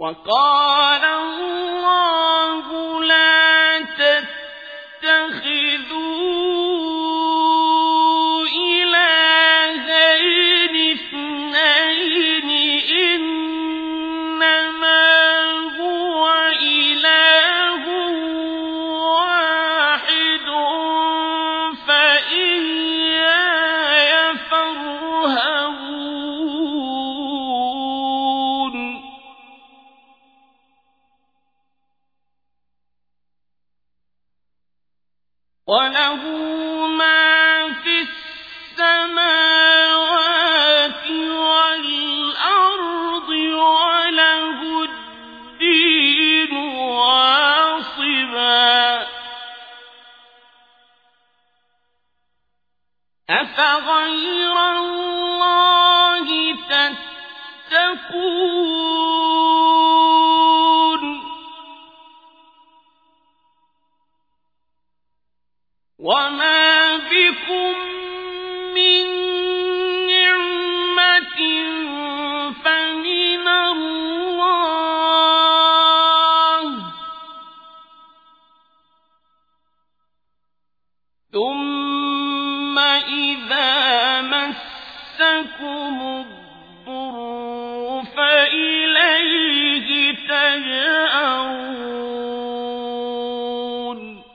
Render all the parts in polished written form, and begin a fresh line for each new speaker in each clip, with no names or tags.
وقال الله لا تتخذوا إلهين اثنين إنما هو إله واحد فإياي فارهبون وله ما في السماوات والأرض وله الدين واصبا أفغير الله تتقون وما بكم من نعمة فمن الله ثم إذا مسكم الضر فإليه تجأرون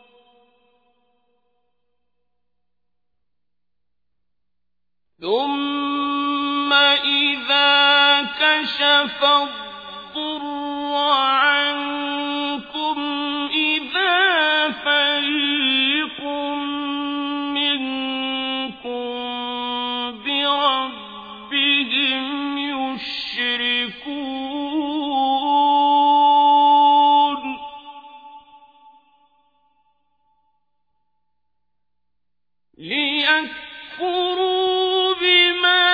ثم إذا كشف الضر عنكم إذا فريق منكم بربهم يشركون ليكفروا بما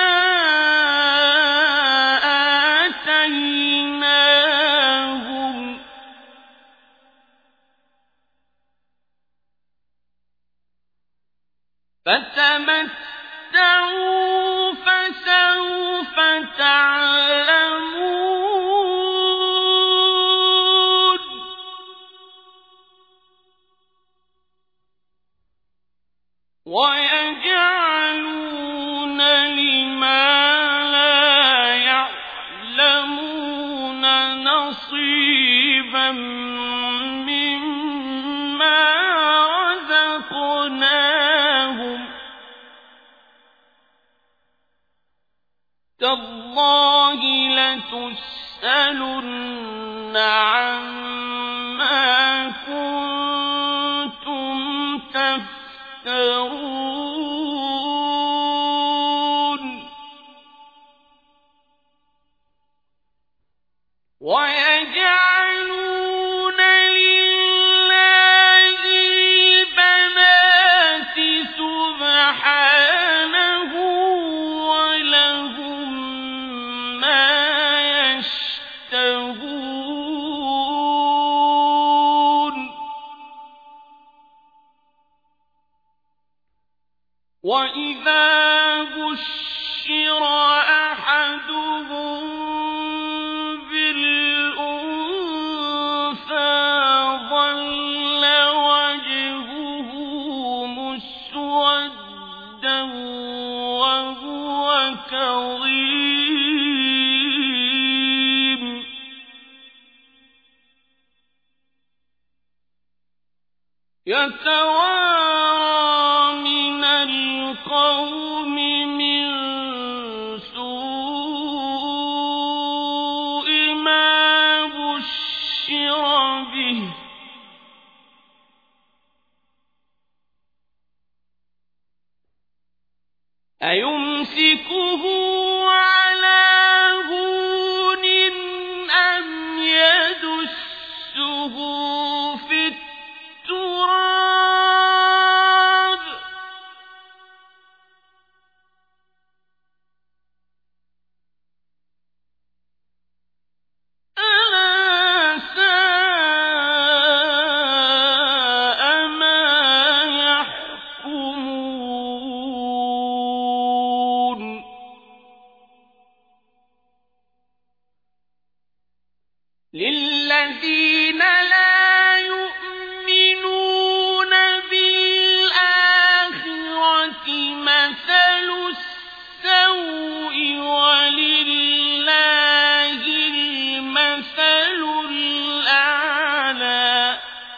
آتيناهم فتمتعوا فسوف تعلمون ويجعلون لما لا يعلمون نصيبا مما رزقناهم تالله لتسألن عما كنتم تفترون ويجعلون لله البنات سبحانه ولهم ما يشتهون وإذا بشر أحدهم بالأنثى ظل وجهه مسودا وهو كظيم يتوارى من القوم من سوء ما بشر به أيمسكه على هون أم يدسه في التراب ألا ساء ما يحكمون للذين لا يؤمنون بالآخرة مثل السوء ولله المثل الأعلى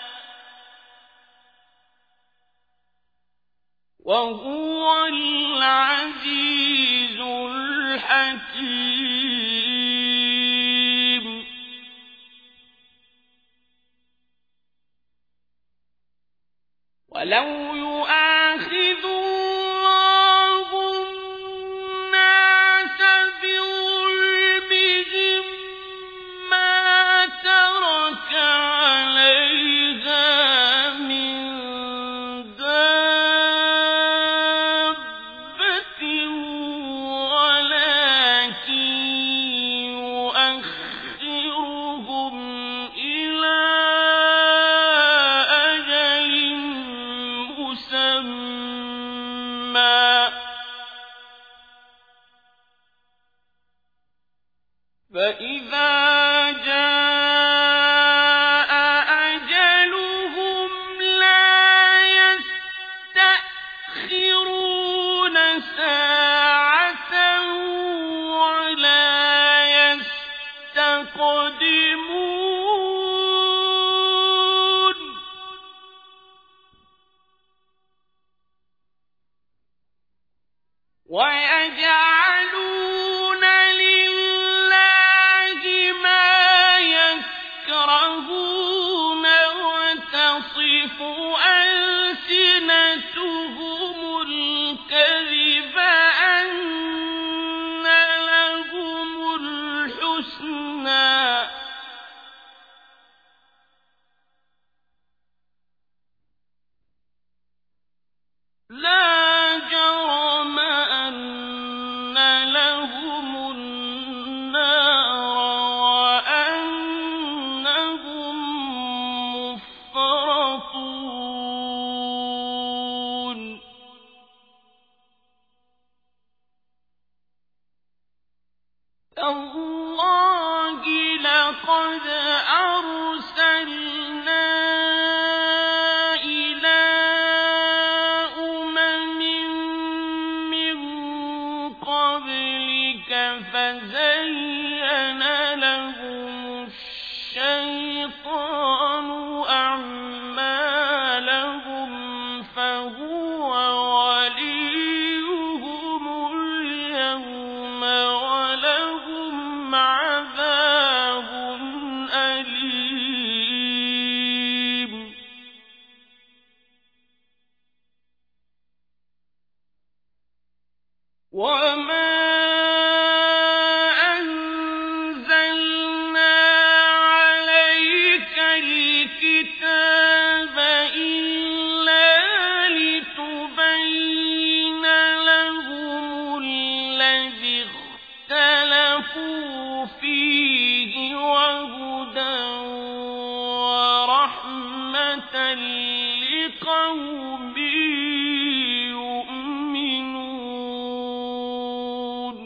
وهو العزيز الحكيم. ولو يؤاخذ الله الناس بظلمهم ما ترك عليها من دابة ولكن يؤخرهم إلى أجل مسمى فإذا جاء أجلهم لا يستأخرون ساعة ولا يستقدمون. ويجعلون لله ما يكرهون وتصف ألسنتهم الكذب أن لهم الحسنى لا جرم أن لهم النار وأنهم مفرطون. تالله لقد أرسلنا إلى أمم من قبلك فزين لهم الشيطان أعمالهم فهو وليهم اليوم ولهم عذاب أليم. وما أنزلنا عليك الكتاب إلا لتبين لهم الذي اختلفوا فيه وهدى ورحمة لقوم يؤمنون.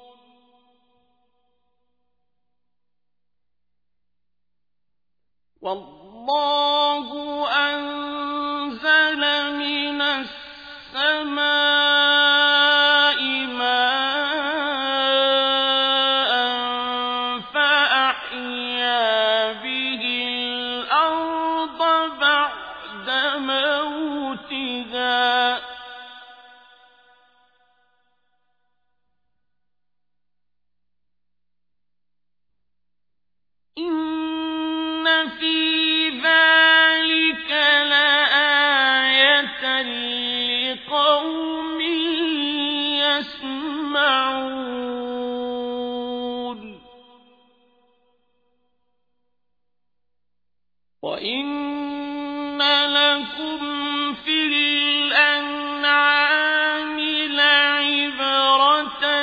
والله أنزل من السماء ماء فأحيا به الأرض بعد موتها إن في ذلك لآية لقوم يسمعون. وإن لكم في الأنعام لعبرة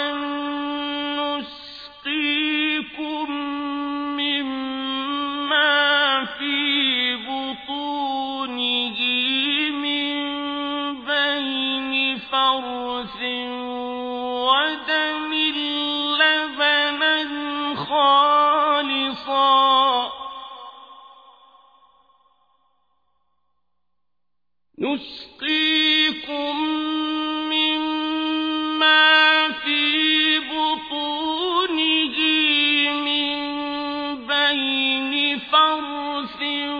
نسقيكم مما في بطونه من بين فرث ودم لبنا خالصا نسقيكم مما في بطونه من بين فرث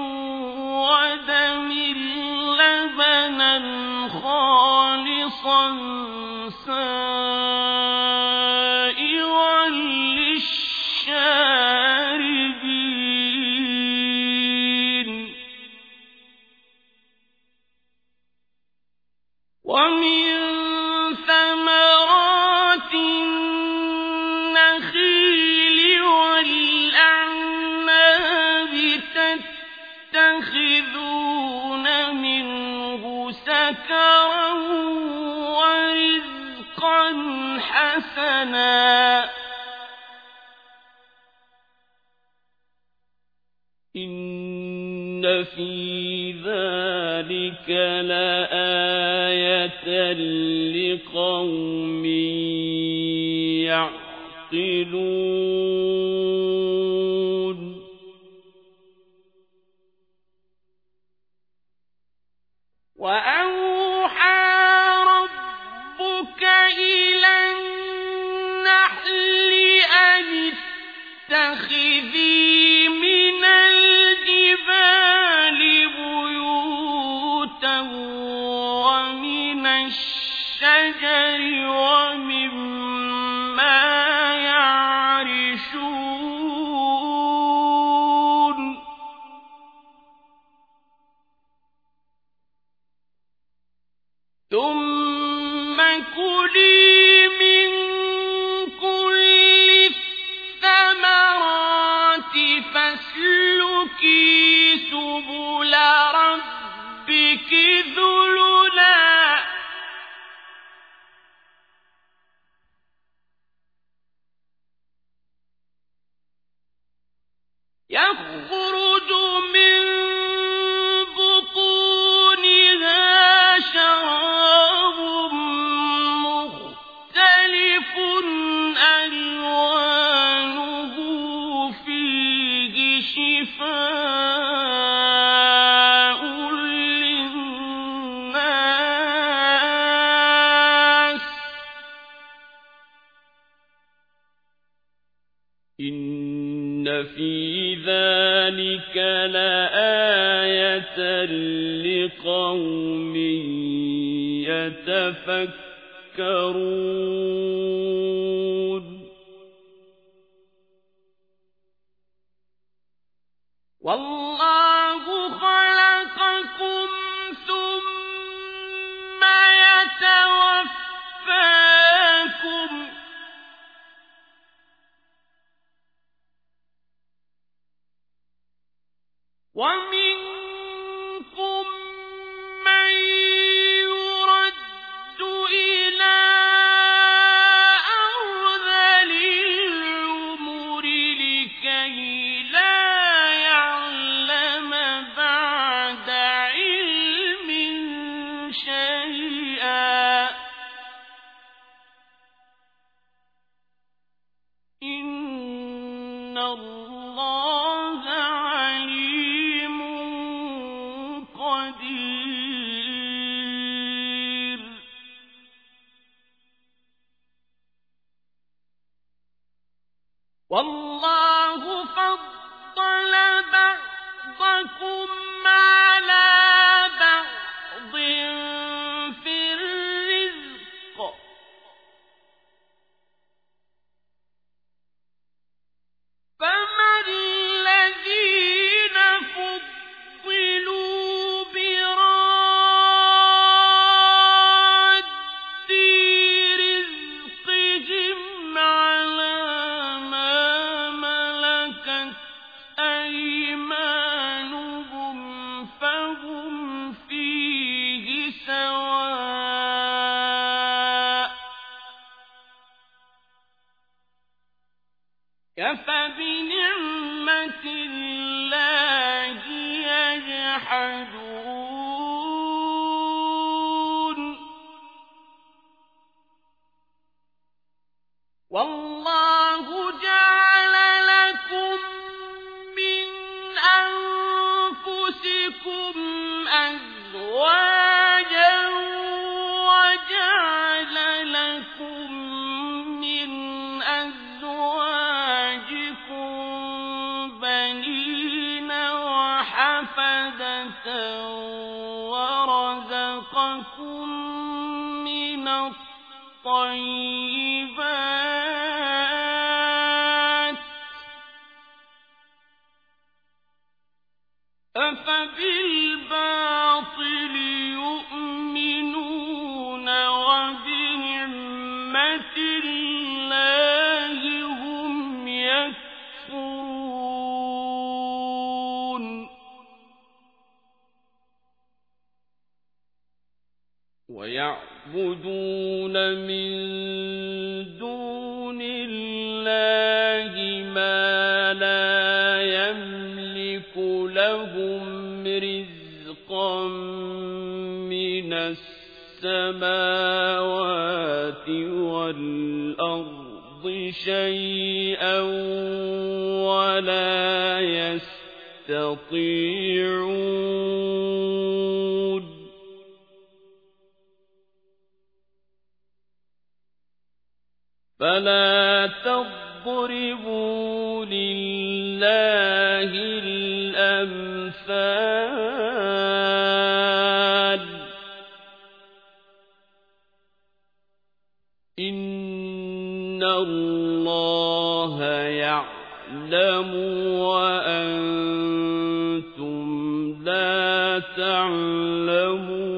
ودم لبنا خالصا سائغا للشاربين ومن ثمرات النخيل والأعناب تتخذون منه سكرا ورزقا حسنا إن في ذلك لآية لقوم يعقلون وأوحى ربك إلى النحل أن اتخذي من الجبال بيوتا ومن الشجر ومما يعرشون ثم كلي من كل الثمرات فاسلكي سبل ربك ذللا يخرج من بطونها شراب مختلف ألوانه فيه شفاء للناس إن في ذلك لآية لقوم يتفكرون والله خلقكم ثم يتوفاكم ومنكم من يرد إلى أرذل العمر لكي لا يعلم بعد علم شيئا إن الله عليم قدير والله فضل بعضكم على بعض في الرزق فما الذين فضلوا براد رزقهم على ما ملكت أيمانهم فهم فيه سواء أفبنعمة الله يجحدون والله جعل لكم من أنفسكم أزواجا مُوَحَّدَةً وَرَزَقَكُم مِّنَ الطَّيِّبَاتِ أَفَبِالْبَاطِلِ يُؤْمِنُونَ وَبِنِعْمَةِ اللَّهِ هُمْ يَكْفُرُونَ وَيَعْبُدُونَ مِن دُونِ اللَّهِ مَا لَا يَمْلِكُ لَهُمْ رِزْقًا مِّنَ السَّمَاوَاتِ وَالْأَرْضِ شَيْئًا وَلَا يَسْتَطِيعُونَ فَلَا تَضْرِبُوا لِلَّهِ الْأَمْثَالَ إِنَّ اللَّهَ يَعْلَمُ وَأَنتُمْ لَا تَعْلَمُونَ